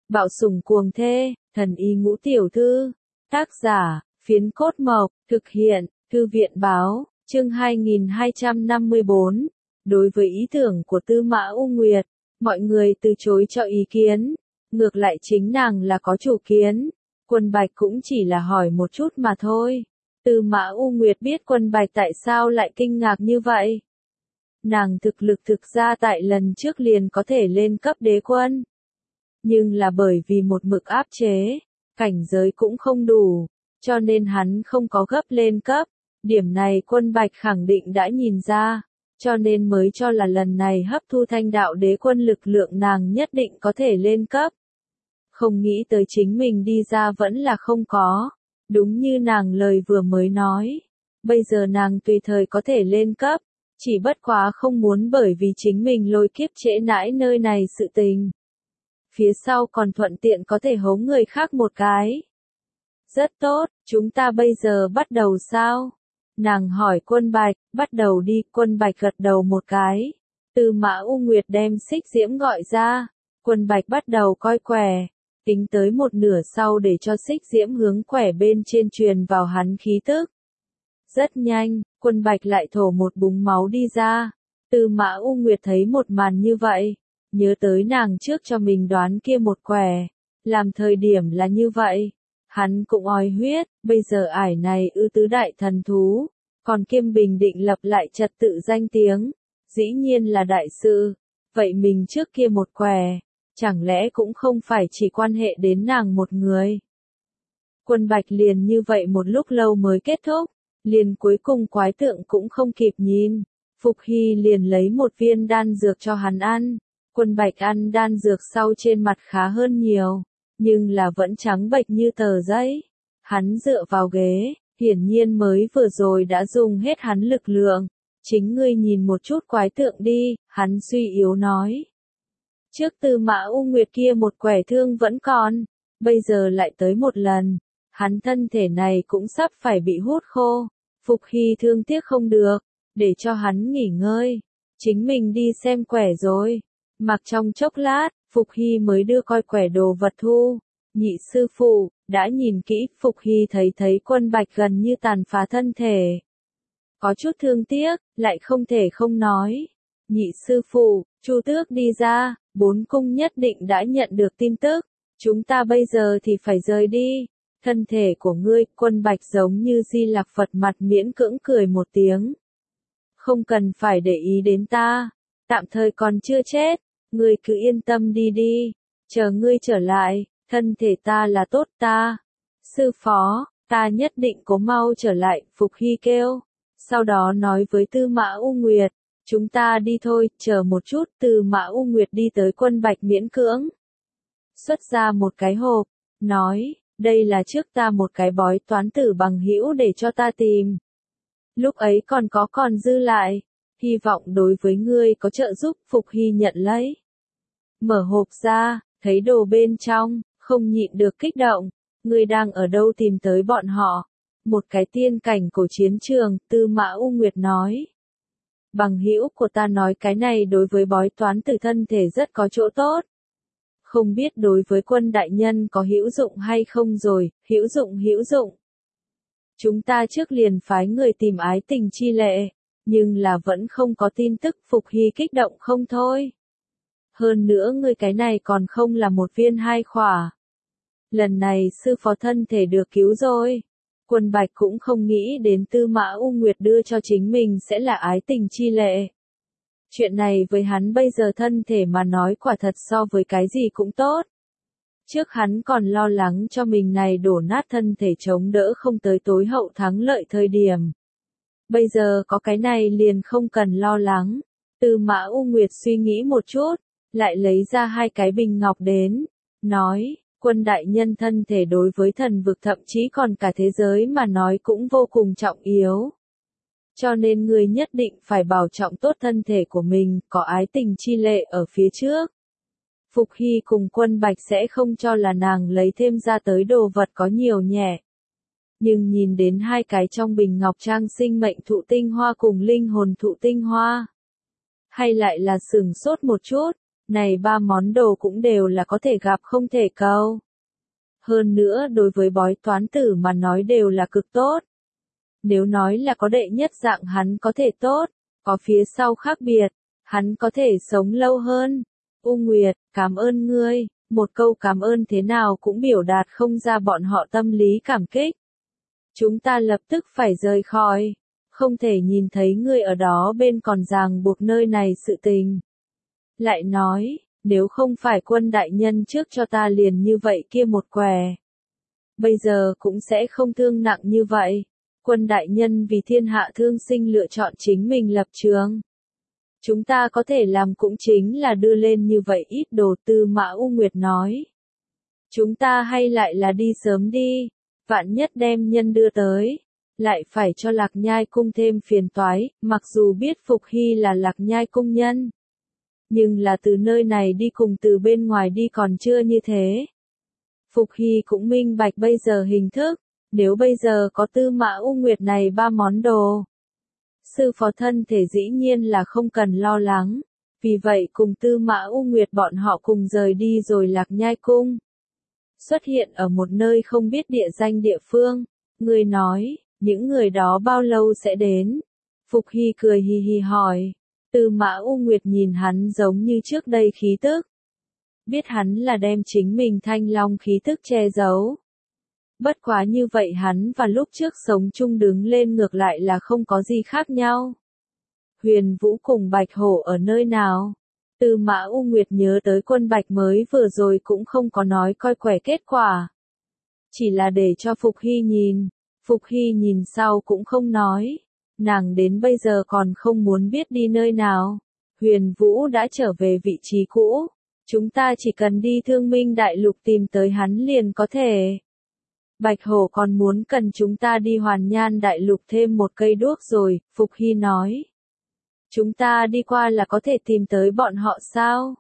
Bạo sủng cuồng thê, thần y ngũ tiểu thư. Tác giả, Phiến Cốt Mộc, thực hiện, Thư viện báo, chương 2254. Đối với ý tưởng của Tư Mã U Nguyệt, mọi người từ chối cho ý kiến. Ngược lại chính nàng là có chủ kiến. Quân Bạch cũng chỉ là hỏi một chút mà thôi. Tư Mã U Nguyệt biết Quân Bạch tại sao lại kinh ngạc như vậy. Nàng thực lực thực ra tại lần trước liền có thể lên cấp đế quân. Nhưng là bởi vì một mực áp chế, cảnh giới cũng không đủ, cho nên hắn không có gấp lên cấp. Điểm này Quân Bạch khẳng định đã nhìn ra, cho nên mới cho là lần này hấp thu thanh đạo đế quân lực lượng nàng nhất định có thể lên cấp. Không nghĩ tới chính mình đi ra vẫn là không có, đúng như nàng lời vừa mới nói. Bây giờ nàng tùy thời có thể lên cấp, chỉ bất quá không muốn bởi vì chính mình lôi kiếp trễ nãi nơi này sự tình. Phía sau còn thuận tiện có thể hống người khác một cái. Rất tốt, chúng ta bây giờ bắt đầu sao? Nàng hỏi Quân Bạch, bắt đầu đi, Quân Bạch gật đầu một cái. Tư Mã U Nguyệt đem Xích Diễm gọi ra, Quân Bạch bắt đầu coi quẻ, tính tới một nửa sau để cho Xích Diễm hướng quẻ bên trên truyền vào hắn khí tức. Rất nhanh, Quân Bạch lại thổ một búng máu đi ra. Tư Mã U Nguyệt thấy một màn như vậy, nhớ tới nàng trước cho mình đoán kia một quẻ, làm thời điểm là như vậy. Hắn cũng ói huyết, bây giờ ải này tứ đại thần thú, còn Kiêm Bình định lập lại trật tự danh tiếng, dĩ nhiên là đại sự. Vậy mình trước kia một quẻ, chẳng lẽ cũng không phải chỉ quan hệ đến nàng một người. Quân Bạch liền như vậy một lúc lâu mới kết thúc, liền cuối cùng quái tượng cũng không kịp nhìn. Phục Hy liền lấy một viên đan dược cho hắn ăn. Quân Bạch ăn đan dược sau trên mặt khá hơn nhiều, nhưng là vẫn trắng bệch như tờ giấy. Hắn dựa vào ghế, hiển nhiên mới vừa rồi đã dùng hết hắn lực lượng. Chính ngươi nhìn một chút quái tượng đi, hắn suy yếu nói. Trước Tư Mã U Nguyệt kia một quẻ thương vẫn còn, bây giờ lại tới một lần. Hắn thân thể này cũng sắp phải bị hút khô. Phục Hy thương tiếc không được, để cho hắn nghỉ ngơi. Chính mình đi xem quẻ rồi. Mặc trong chốc lát, Phục Hy mới đưa coi quẻ đồ vật thu. Nhị sư phụ, đã nhìn kỹ, Phục Hy thấy Quân Bạch gần như tàn phá thân thể. Có chút thương tiếc, lại không thể không nói. Nhị sư phụ, Chu Tước đi ra, bốn cung nhất định đã nhận được tin tức. Chúng ta bây giờ thì phải rời đi. Thân thể của ngươi, Quân Bạch giống như Di Lặc Phật mặt miễn cưỡng cười một tiếng. Không cần phải để ý đến ta, tạm thời còn chưa chết, ngươi cứ yên tâm đi đi, chờ ngươi trở lại, thân thể ta là tốt ta. Sư phó, ta nhất định cố mau trở lại, Phục Hy kêu. Sau đó nói với Tư Mã U Nguyệt, chúng ta đi thôi, chờ một chút. Tư Mã U Nguyệt đi tới Quân Bạch miễn cưỡng, xuất ra một cái hộp, nói, đây là trước ta một cái bói toán tử bằng hữu để cho ta tìm. Lúc ấy còn dư lại, hy vọng đối với ngươi có trợ giúp. Phục Hy nhận lấy. Mở hộp ra, thấy đồ bên trong, không nhịn được kích động. Ngươi đang ở đâu tìm tới bọn họ? Một cái tiên cảnh cổ chiến trường, Tư Mã U Nguyệt nói. Bằng hữu của ta nói cái này đối với bói toán tử thân thể rất có chỗ tốt. Không biết đối với Quân đại nhân có hữu dụng hay không rồi, hữu dụng. Chúng ta trước liền phái người tìm ái tình chi lệ, nhưng là vẫn không có tin tức. Phục Hy kích động không thôi. Hơn nữa ngươi cái này còn không là một viên hai khỏa. Lần này sư phó thân thể được cứu rồi. Quân Bạch cũng không nghĩ đến Tư Mã U Nguyệt đưa cho chính mình sẽ là ái tình chi lệ. Chuyện này với hắn bây giờ thân thể mà nói quả thật so với cái gì cũng tốt. Trước hắn còn lo lắng cho mình này đổ nát thân thể chống đỡ không tới tối hậu thắng lợi thời điểm. Bây giờ có cái này liền không cần lo lắng. Tư Mã U Nguyệt suy nghĩ một chút, lại lấy ra hai cái bình ngọc đến, nói, Quân đại nhân thân thể đối với thần vực thậm chí còn cả thế giới mà nói cũng vô cùng trọng yếu. Cho nên người nhất định phải bảo trọng tốt thân thể của mình, có ái tình chi lệ ở phía trước. Phục Hy cùng Quân Bạch sẽ không cho là nàng lấy thêm ra tới đồ vật có nhiều nhẹ. Nhưng nhìn đến hai cái trong bình ngọc trang sinh mệnh thụ tinh hoa cùng linh hồn thụ tinh hoa. Hay lại là sửng sốt một chút, Này ba món đồ cũng đều là có thể gặp không thể cầu. Hơn nữa đối với bói toán tử mà nói đều là cực tốt. Nếu nói là có đệ nhất dạng hắn có thể tốt, có phía sau khác biệt, hắn có thể sống lâu hơn. U Nguyệt, cảm ơn ngươi, một câu cảm ơn thế nào cũng biểu đạt không ra bọn họ tâm lý cảm kích. Chúng ta lập tức phải rời khỏi, không thể nhìn thấy ngươi ở đó bên còn ràng buộc nơi này sự tình. Lại nói, nếu không phải quân đại nhân trước cho ta liền như vậy kia một què. Bây giờ cũng sẽ không thương nặng như vậy. Quân đại nhân vì thiên hạ thương sinh lựa chọn chính mình lập trường. Chúng ta có thể làm cũng chính là đưa lên như vậy ít đồ. Tư Mã U Nguyệt nói. Chúng ta hay lại là đi sớm đi, vạn nhất đem nhân đưa tới, lại phải cho Lạc Nhai cung thêm phiền toái, mặc dù biết Phục Hy là Lạc Nhai cung nhân. Nhưng là từ nơi này đi cùng từ bên ngoài đi còn chưa như thế. Phục Hy cũng minh bạch bây giờ hình thức, nếu bây giờ có Tư Mã U Nguyệt này ba món đồ. Sư phó thân thể dĩ nhiên là không cần lo lắng, vì vậy cùng Tư Mã U Nguyệt bọn họ cùng rời đi rồi Lạc Nhai cung. Xuất hiện ở một nơi không biết địa danh địa phương, người nói, những người đó bao lâu sẽ đến? Phục Hy cười hì hì hỏi. Tư Mã U Nguyệt nhìn hắn giống như trước đây khí tức. Biết hắn là đem chính mình thanh long khí tức che giấu. Bất quá như vậy hắn và lúc trước sống chung đứng lên ngược lại là không có gì khác nhau. Huyền Vũ cùng Bạch Hổ ở nơi nào? Tư Mã U Nguyệt nhớ tới quân Bạch mới vừa rồi cũng không có nói coi quẻ kết quả. Chỉ là để cho Phục Hy nhìn. Phục Hy nhìn sau cũng không nói. Nàng đến bây giờ còn không muốn biết đi nơi nào. Huyền Vũ đã trở về vị trí cũ. Chúng ta chỉ cần đi Thương Minh Đại Lục tìm tới hắn liền có thể. Bạch Hổ còn muốn cần chúng ta đi Hoàn Nhan Đại Lục thêm một cây đuốc rồi, Phục Hy nói. Chúng ta đi qua là có thể tìm tới bọn họ sao?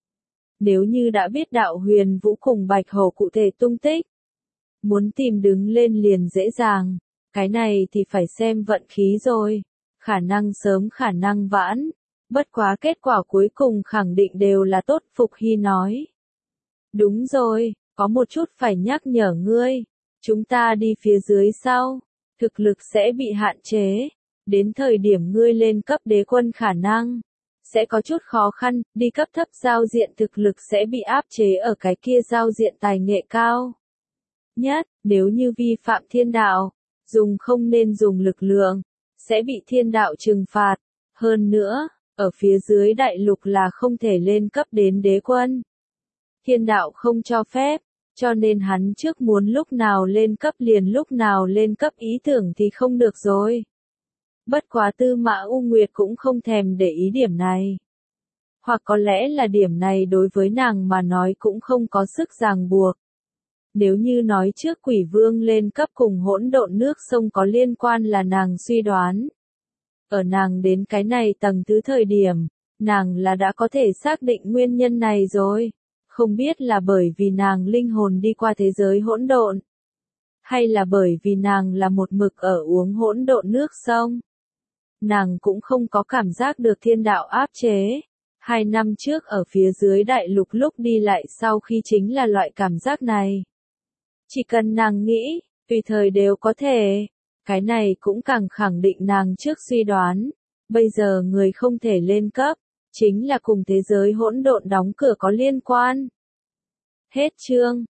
Nếu như đã biết đạo Huyền Vũ cùng Bạch Hổ cụ thể tung tích. Muốn tìm đứng lên liền dễ dàng. Cái này thì phải xem vận khí rồi. Khả năng sớm khả năng vãn. Bất quá kết quả cuối cùng khẳng định đều là tốt, Phục Hy nói. Đúng rồi, có một chút phải nhắc nhở ngươi. Chúng ta đi phía dưới sau. Thực lực sẽ bị hạn chế. Đến thời điểm ngươi lên cấp đế quân khả năng. Sẽ có chút khó khăn, đi cấp thấp giao diện thực lực sẽ bị áp chế ở cái kia giao diện tài nghệ cao. Nhất, nếu như vi phạm thiên đạo, dùng không nên dùng lực lượng, sẽ bị thiên đạo trừng phạt. Hơn nữa, ở phía dưới đại lục là không thể lên cấp đến đế quân. Thiên đạo không cho phép, cho nên hắn trước muốn lúc nào lên cấp liền lúc nào lên cấp ý tưởng thì không được rồi. Bất quá Tư Mã U Nguyệt cũng không thèm để ý điểm này. Hoặc có lẽ là điểm này đối với nàng mà nói cũng không có sức ràng buộc. Nếu như nói trước Quỷ Vương lên cấp cùng hỗn độn nước sông có liên quan là nàng suy đoán. Ở nàng đến cái này tầng thứ thời điểm, nàng là đã có thể xác định nguyên nhân này rồi. Không biết là bởi vì nàng linh hồn đi qua thế giới hỗn độn. Hay là bởi vì nàng là một mực ở uống hỗn độn nước sông. Nàng cũng không có cảm giác được thiên đạo áp chế. 2 năm trước ở phía dưới đại lục lúc đi lại sau khi chính là loại cảm giác này. Chỉ cần nàng nghĩ, tùy thời đều có thể. Cái này cũng càng khẳng định nàng trước suy đoán. Bây giờ người không thể lên cấp, chính là cùng thế giới hỗn độn đóng cửa có liên quan. Hết chương.